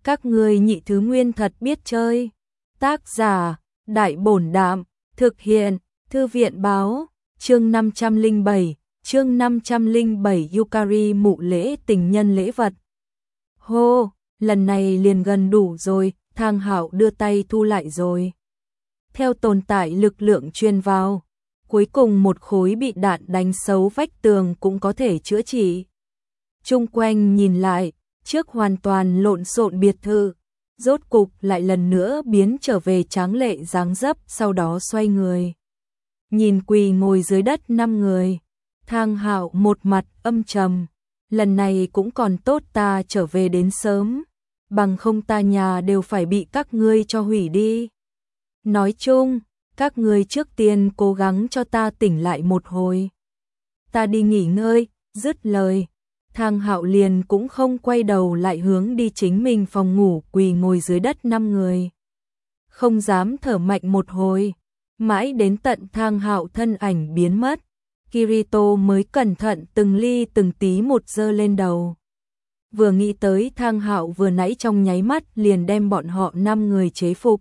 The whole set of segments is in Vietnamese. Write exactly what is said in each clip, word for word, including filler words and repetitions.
Các ngươi nhị thứ nguyên thật biết chơi. Tác giả, Đại Bổn Đạm, thực hiện, Thư viện Báo, chương năm trăm lẻ bảy, chương năm trăm lẻ bảy Yukari mụ lễ tình nhân lễ vật. Hô, lần này liền gần đủ rồi, Thang Hạo đưa tay thu lại rồi. Theo tồn tại lực lượng truyền vào, cuối cùng một khối bị đạn đánh xấu vách tường cũng có thể chữa trị. Chung quanh nhìn lại, trước hoàn toàn lộn xộn biệt thự, rốt cục lại lần nữa biến trở về tráng lệ dáng dấp, sau đó xoay người. Nhìn quỳ ngồi dưới đất năm người, Thang Hạo một mặt âm trầm, lần này cũng còn tốt ta trở về đến sớm, bằng không ta nhà đều phải bị các ngươi cho hủy đi. Nói chung, các ngươi trước tiên cố gắng cho ta tỉnh lại một hồi. Ta đi nghỉ ngơi, dứt lời. Thang Hạo liền cũng không quay đầu lại hướng đi chính mình phòng ngủ, quỳ ngồi dưới đất năm người. Không dám thở mạnh một hồi, mãi đến tận Thang Hạo thân ảnh biến mất, Kirito mới cẩn thận từng ly từng tí một giơ lên đầu. Vừa nghĩ tới Thang Hạo vừa nãy trong nháy mắt liền đem bọn họ năm người chế phục,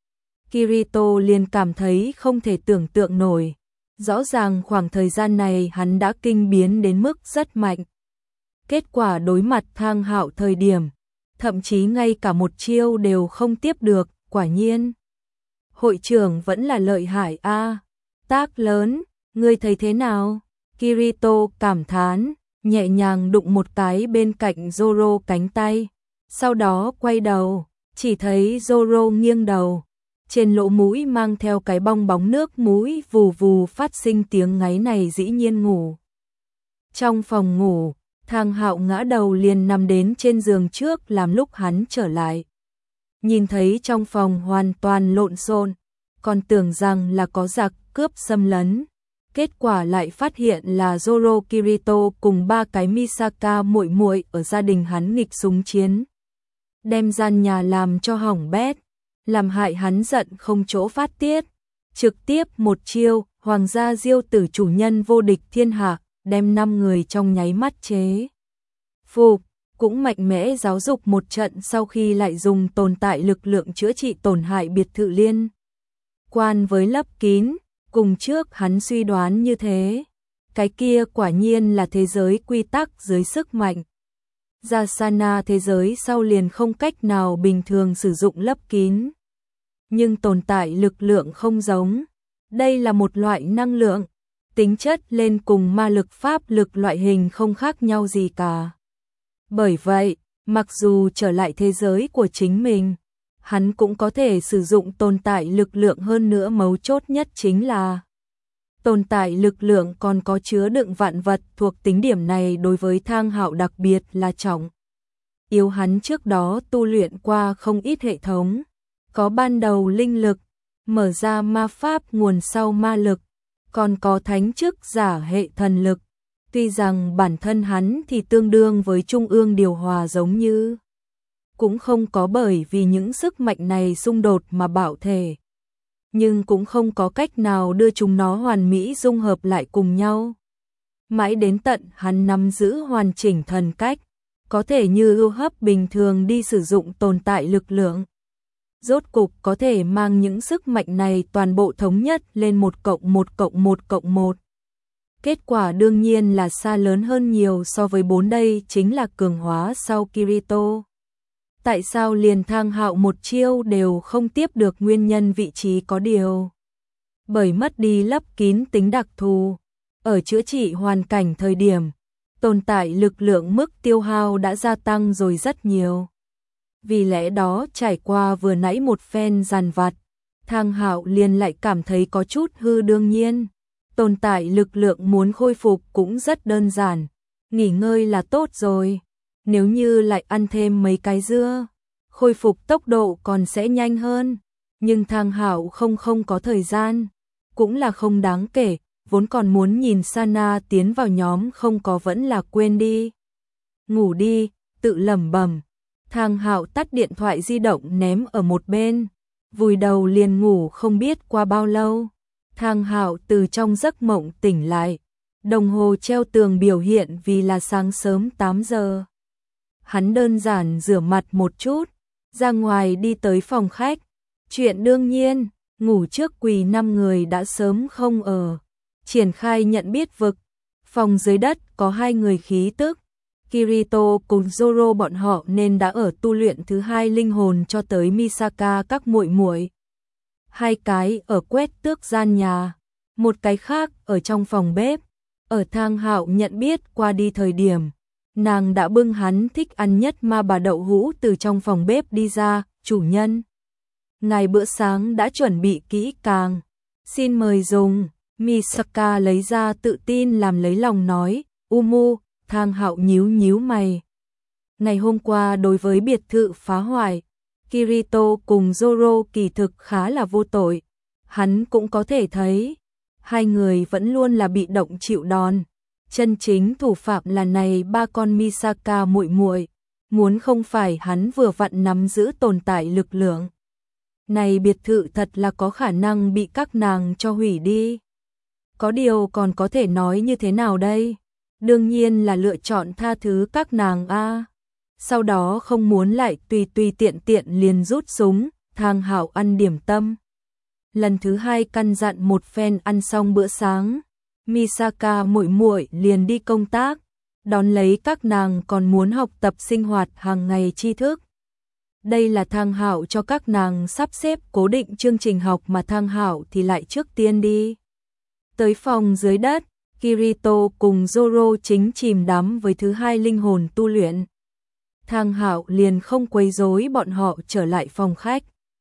Kirito liền cảm thấy không thể tưởng tượng nổi. Rõ ràng khoảng thời gian này hắn đã kinh biến đến mức rất mạnh. Kết quả đối mặt Thang Hạo thời điểm, thậm chí ngay cả một chiêu đều không tiếp được, quả nhiên. Hội trưởng vẫn là lợi hại a, à, tác lớn, ngươi thấy thế nào? Kirito cảm thán, nhẹ nhàng đụng một cái bên cạnh Zoro cánh tay, sau đó quay đầu, chỉ thấy Zoro nghiêng đầu, trên lỗ mũi mang theo cái bong bóng nước mũi vù vù phát sinh tiếng ngáy, này dĩ nhiên ngủ. Trong phòng ngủ, Thang Hạo ngã đầu liền nằm đến trên giường trước làm lúc hắn trở lại. Nhìn thấy trong phòng hoàn toàn lộn xộn, còn tưởng rằng là có giặc cướp xâm lấn. Kết quả lại phát hiện là Zoro, Kirito cùng ba cái Misaka muội muội ở gia đình hắn nghịch súng chiến. Đem gian nhà làm cho hỏng bét, làm hại hắn giận không chỗ phát tiết. Trực tiếp một chiêu, hoàng gia diêu tử chủ nhân vô địch thiên hạ, đem năm người trong nháy mắt chế phục, cũng mạnh mẽ giáo dục một trận, sau khi lại dùng tồn tại lực lượng chữa trị tổn hại biệt thự liên quan với lấp kín, cùng trước hắn suy đoán như thế. Cái kia quả nhiên là thế giới quy tắc dưới sức mạnh. Jasana thế giới sau liền không cách nào bình thường sử dụng lấp kín. Nhưng tồn tại lực lượng không giống. Đây là một loại năng lượng, tính chất lên cùng ma lực pháp lực loại hình không khác nhau gì cả. Bởi vậy, mặc dù trở lại thế giới của chính mình, hắn cũng có thể sử dụng tồn tại lực lượng, hơn nữa mấu chốt nhất chính là tồn tại lực lượng còn có chứa đựng vạn vật, thuộc tính điểm này đối với Thang Hạo đặc biệt là trọng yếu. Hắn trước đó tu luyện qua không ít hệ thống, có ban đầu linh lực, mở ra ma pháp nguồn sau ma lực, còn có thánh chức giả hệ thần lực. Tuy rằng bản thân hắn thì tương đương với trung ương điều hòa giống như, cũng không có bởi vì những sức mạnh này xung đột mà bạo thể, nhưng cũng không có cách nào đưa chúng nó hoàn mỹ dung hợp lại cùng nhau. Mãi đến tận hắn nắm giữ hoàn chỉnh thần cách, có thể như ưu hấp bình thường đi sử dụng tồn tại lực lượng, rốt cục có thể mang những sức mạnh này toàn bộ thống nhất lên một cộng một cộng một cộng một. Kết quả đương nhiên là xa lớn hơn nhiều so với bốn, đây chính là cường hóa sau Kirito. Tại sao liền Thang Hạo một chiêu đều không tiếp được, nguyên nhân vị trí có điều bởi mất đi lấp kín tính đặc thù. Ở chữa trị hoàn cảnh thời điểm, tồn tại lực lượng mức tiêu hao đã gia tăng rồi rất nhiều. Vì lẽ đó trải qua vừa nãy một phen dằn vặt, Thang Hạo liền lại cảm thấy có chút hư. Đương nhiên, tồn tại lực lượng muốn khôi phục cũng rất đơn giản, nghỉ ngơi là tốt rồi. Nếu như lại ăn thêm mấy cái dưa, khôi phục tốc độ còn sẽ nhanh hơn. Nhưng Thang Hạo không không có thời gian, cũng là không đáng kể, vốn còn muốn nhìn Sana tiến vào nhóm, không có vẫn là quên đi. Ngủ đi, tự lẩm bẩm. Thang Hạo tắt điện thoại di động ném ở một bên, vùi đầu liền ngủ. Không biết qua bao lâu, Thang Hạo từ trong giấc mộng tỉnh lại, đồng hồ treo tường biểu hiện vì là sáng sớm tám giờ. Hắn đơn giản rửa mặt một chút, ra ngoài đi tới phòng khách. Chuyện đương nhiên, ngủ trước quỳ năm người đã sớm không ở. Triển khai nhận biết vực. Phòng dưới đất có hai người khí tức. Kirito cùng Zoro bọn họ nên đã ở tu luyện thứ hai linh hồn cho tới Misaka các muội muội. Hai cái ở quét tước gian nhà, một cái khác ở trong phòng bếp. Ở Thang Hạo nhận biết qua đi thời điểm, nàng đã bưng hắn thích ăn nhất ma bà đậu hũ từ trong phòng bếp đi ra. Chủ nhân, ngài bữa sáng đã chuẩn bị kỹ càng, xin mời dùng. Misaka lấy ra tự tin làm lấy lòng nói. Umu. Thang Hạo nhíu nhíu mày. Ngày hôm qua đối với biệt thự phá hoại, Kirito cùng Zoro kỳ thực khá là vô tội. Hắn cũng có thể thấy, hai người vẫn luôn là bị động chịu đòn. Chân chính thủ phạm là này ba con Misaka muội muội, muốn không phải hắn vừa vặn nắm giữ tồn tại lực lượng. Này biệt thự thật là có khả năng bị các nàng cho hủy đi. Có điều còn có thể nói như thế nào đây? Đương nhiên là lựa chọn tha thứ các nàng a. Sau đó không muốn lại tùy tùy tiện tiện liền rút súng. Thang Hạo ăn điểm tâm. Lần thứ hai căn dặn một phen ăn xong bữa sáng, Misaka muội muội liền đi công tác, đón lấy các nàng còn muốn học tập sinh hoạt hàng ngày tri thức. Đây là Thang Hạo cho các nàng sắp xếp cố định chương trình học mà Thang Hạo thì lại trước tiên đi. Tới phòng dưới đất, Kirito cùng Zoro chính chìm đắm với thứ hai linh hồn tu luyện. Thang Hạo liền không quấy rối bọn họ trở lại phòng khách.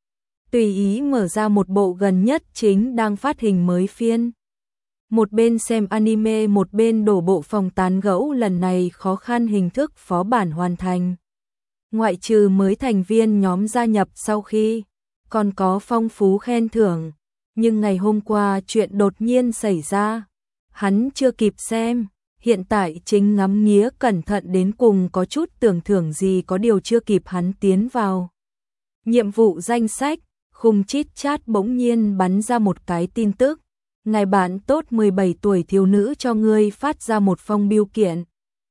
Tùy ý mở ra một bộ gần nhất chính đang phát hình mới phiên. Một bên xem anime một bên đổ bộ phòng tán gẫu, lần này khó khăn hình thức phó bản hoàn thành. Ngoại trừ mới thành viên nhóm gia nhập sau khi, còn có phong phú khen thưởng. Nhưng ngày hôm qua chuyện đột nhiên xảy ra. Hắn chưa kịp xem, hiện tại chính ngắm nghía cẩn thận đến cùng có chút tưởng thưởng gì, có điều chưa kịp hắn tiến vào nhiệm vụ danh sách, khung chít chat bỗng nhiên bắn ra một cái tin tức. Ngài bạn tốt mười bảy tuổi thiếu nữ cho ngươi phát ra một phong bưu kiện.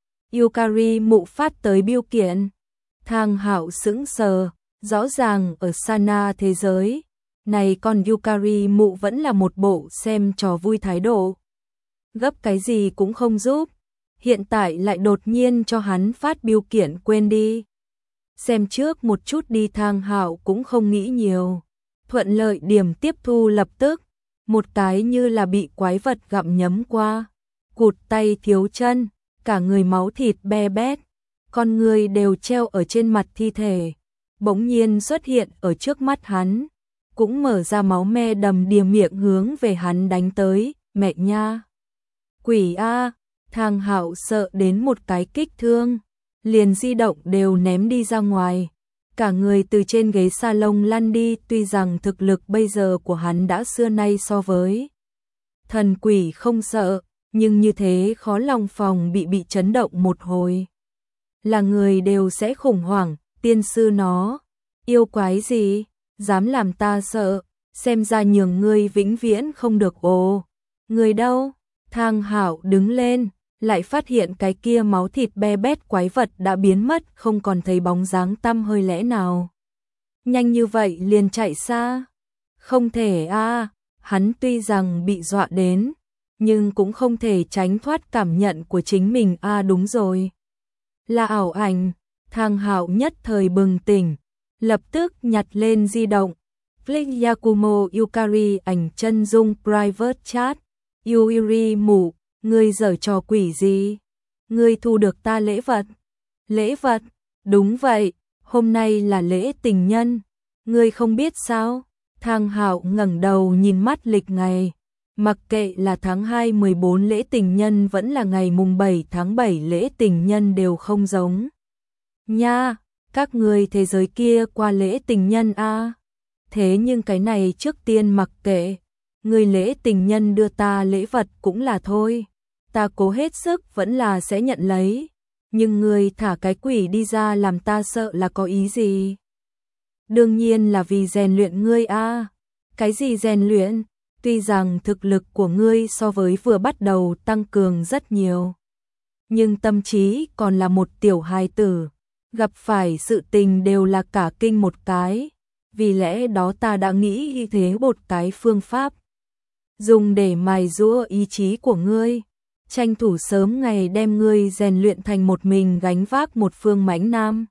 Yukari mụ phát tới bưu kiện. Thang Hạo sững sờ, rõ ràng ở Sana thế giới này còn Yukari mụ vẫn là một bộ xem trò vui thái độ. Gấp cái gì cũng không giúp, hiện tại lại đột nhiên cho hắn phát bưu kiện, quên đi. Xem trước một chút đi. Thang Hạo cũng không nghĩ nhiều, thuận lợi điểm tiếp thu lập tức, một cái như là bị quái vật gặm nhấm qua, cụt tay thiếu chân, cả người máu thịt be bét, con người đều treo ở trên mặt thi thể, bỗng nhiên xuất hiện ở trước mắt hắn, cũng mở ra máu me đầm đìa miệng hướng về hắn đánh tới. Mẹ nha! Quỷ a! Thang Hạo sợ đến một cái kích thương, liền di động đều ném đi ra ngoài, cả người từ trên ghế salon lăn đi. Tuy rằng thực lực bây giờ của hắn đã xưa nay so với thần quỷ không sợ, nhưng như thế khó lòng phòng bị bị chấn động một hồi. Là người đều sẽ khủng hoảng. Tiên sư nó, yêu quái gì, dám làm ta sợ, xem ra nhường ngươi vĩnh viễn không được. Ồ, người đâu? Thang Hạo đứng lên, lại phát hiện cái kia máu thịt be bét quái vật đã biến mất, không còn thấy bóng dáng tăm hơi. Lẽ nào nhanh như vậy liền chạy xa? Không thể a, à, hắn tuy rằng bị dọa đến, nhưng cũng không thể tránh thoát cảm nhận của chính mình. A à, đúng rồi, là ảo ảnh. Thang Hạo nhất thời bừng tỉnh, lập tức nhặt lên di động. Flick Yakumo Yukari ảnh chân dung private chat. Yuri mụ, ngươi giở trò quỷ gì? Ngươi thu được ta lễ vật. Lễ vật? Đúng vậy, hôm nay là lễ tình nhân. Ngươi không biết sao? Thang Hạo ngẩng đầu nhìn mắt lịch ngày. Mặc kệ là tháng hai mười bốn lễ tình nhân vẫn là ngày mùng bảy tháng bảy lễ tình nhân đều không giống. Nha, các ngươi thế giới kia qua lễ tình nhân a. À? Thế nhưng cái này trước tiên mặc kệ. Người lễ tình nhân đưa ta lễ vật cũng là thôi, ta cố hết sức vẫn là sẽ nhận lấy, nhưng người thả cái quỷ đi ra làm ta sợ là có ý gì? Đương nhiên là vì rèn luyện ngươi a. À. Cái gì rèn luyện? Tuy rằng thực lực của ngươi so với vừa bắt đầu tăng cường rất nhiều, nhưng tâm trí còn là một tiểu hài tử, gặp phải sự tình đều là cả kinh một cái, vì lẽ đó ta đã nghĩ như thế một cái phương pháp. Dùng để mài giũa ý chí của ngươi, tranh thủ sớm ngày đem ngươi rèn luyện thành một mình gánh vác một phương mãnh nam.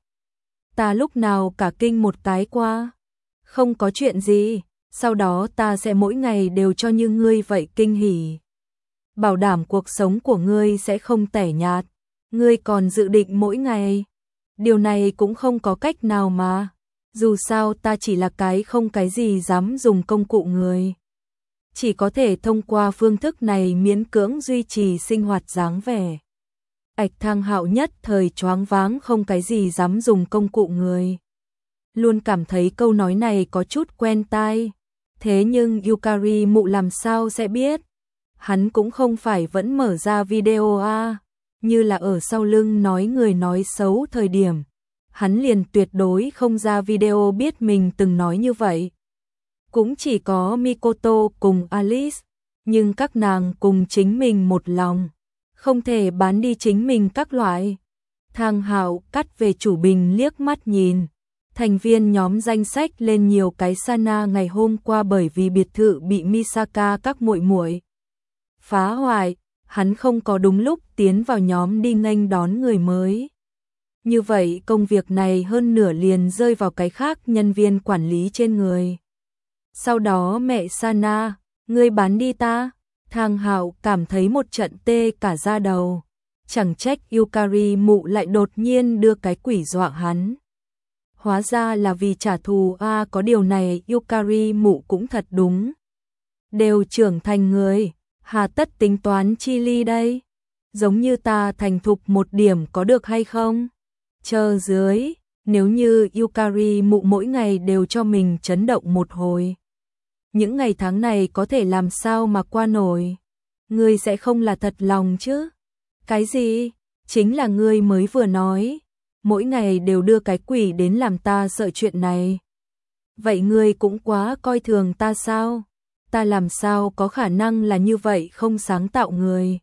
Ta lúc nào cả kinh một cái qua, không có chuyện gì, sau đó ta sẽ mỗi ngày đều cho như ngươi vậy kinh hỉ. Bảo đảm cuộc sống của ngươi sẽ không tẻ nhạt, ngươi còn dự định mỗi ngày. Điều này cũng không có cách nào mà, dù sao ta chỉ là cái không cái gì dám dùng công cụ người. Chỉ có thể thông qua phương thức này miễn cưỡng duy trì sinh hoạt dáng vẻ. Ạch Thang Hạo nhất thời choáng váng, không cái gì dám dùng công cụ người. Luôn cảm thấy câu nói này có chút quen tai. Thế nhưng Yukari mụ làm sao sẽ biết? Hắn cũng không phải vẫn mở ra video à, như là ở sau lưng nói người nói xấu thời điểm. Hắn liền tuyệt đối không ra video biết mình từng nói như vậy. Cũng chỉ có Mikoto cùng Alice, nhưng các nàng cùng chính mình một lòng, không thể bán đi chính mình các loại. Thang Hạo cắt về chủ bình liếc mắt nhìn, thành viên nhóm danh sách lên nhiều cái Sana ngày hôm qua bởi vì biệt thự bị Misaka các muội muội phá hoại, hắn không có đúng lúc tiến vào nhóm đi nghênh đón người mới. Như vậy công việc này hơn nửa liền rơi vào cái khác nhân viên quản lý trên người. Sau đó mẹ Sana, ngươi bán đi ta. Thang Hạo cảm thấy một trận tê cả da đầu. Chẳng trách Yukari mụ lại đột nhiên đưa cái quỷ dọa hắn. Hóa ra là vì trả thù à, có điều này Yukari mụ cũng thật đúng. Đều trưởng thành người, hà tất tính toán chi ly đây. Giống như ta thành thục một điểm có được hay không? Chờ dưới, nếu như Yukari mụ mỗi ngày đều cho mình chấn động một hồi. Những ngày tháng này có thể làm sao mà qua nổi. Ngươi sẽ không là thật lòng chứ? Cái gì? Chính là ngươi mới vừa nói. Mỗi ngày đều đưa cái quỷ đến làm ta sợ chuyện này. Vậy ngươi cũng quá coi thường ta sao? Ta làm sao có khả năng là như vậy không sáng tạo người.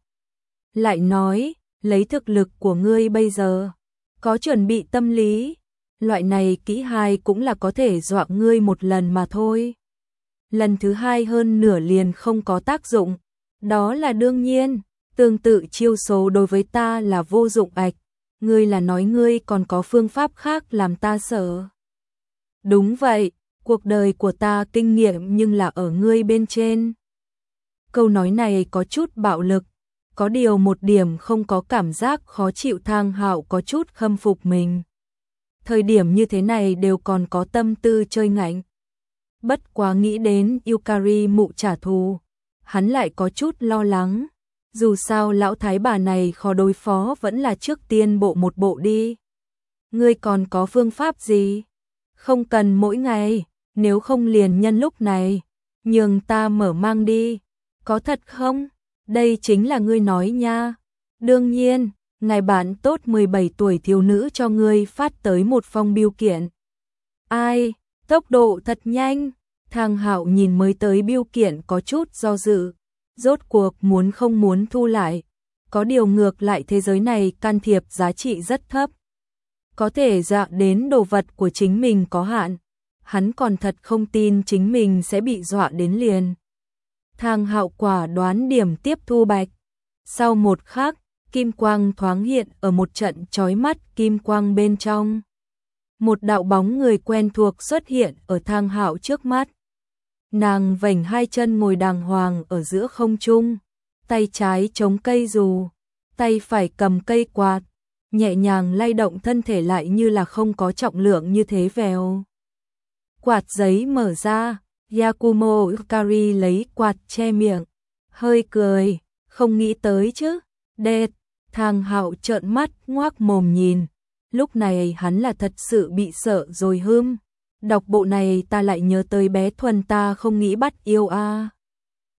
Lại nói, lấy thực lực của ngươi bây giờ, có chuẩn bị tâm lý. Loại này kỹ hai cũng là có thể dọa ngươi một lần mà thôi. Lần thứ hai hơn nửa liền không có tác dụng. Đó là đương nhiên, tương tự chiêu số đối với ta là vô dụng ạch. Ngươi là nói ngươi còn có phương pháp khác làm ta sợ. Đúng vậy, cuộc đời của ta kinh nghiệm nhưng là ở ngươi bên trên. Câu nói này có chút bạo lực, có điều một điểm không có cảm giác khó chịu. Thang Hạo có chút khâm phục mình. Thời điểm như thế này đều còn có tâm tư chơi ngạnh. Bất quá nghĩ đến Yukari mụ trả thù, hắn lại có chút lo lắng. Dù sao lão thái bà này khó đối phó, vẫn là trước tiên bộ một bộ đi. Ngươi còn có phương pháp gì? Không cần mỗi ngày, nếu không liền nhân lúc này, nhường ta mở mang đi. Có thật không? Đây chính là ngươi nói nha. Đương nhiên, ngài bạn tốt mười bảy tuổi thiếu nữ cho ngươi phát tới một phong bưu kiện. Ai? Tốc độ thật nhanh. Thang Hạo nhìn mới tới bưu kiện có chút do dự. Rốt cuộc muốn không muốn thu lại. Có điều ngược lại thế giới này can thiệp giá trị rất thấp. Có thể dọa đến đồ vật của chính mình có hạn. Hắn còn thật không tin chính mình sẽ bị dọa đến liền. Thang Hạo quả đoán điểm tiếp thu bạch. Sau một khắc, kim quang thoáng hiện ở một trận chói mắt kim quang bên trong. Một đạo bóng người quen thuộc xuất hiện ở Thang Hạo trước mắt. Nàng vểnh hai chân ngồi đàng hoàng ở giữa không trung, tay trái chống cây dù, tay phải cầm cây quạt, nhẹ nhàng lay động thân thể lại như là không có trọng lượng như thế vèo. Quạt giấy mở ra, Yakumo Yukari lấy quạt che miệng, hơi cười, không nghĩ tới chứ. Đệt, Thang Hạo trợn mắt ngoác mồm nhìn, lúc này hắn là thật sự bị sợ rồi hưm. Đọc bộ này ta lại nhớ tới bé Thuần ta không nghĩ bắt yêu a.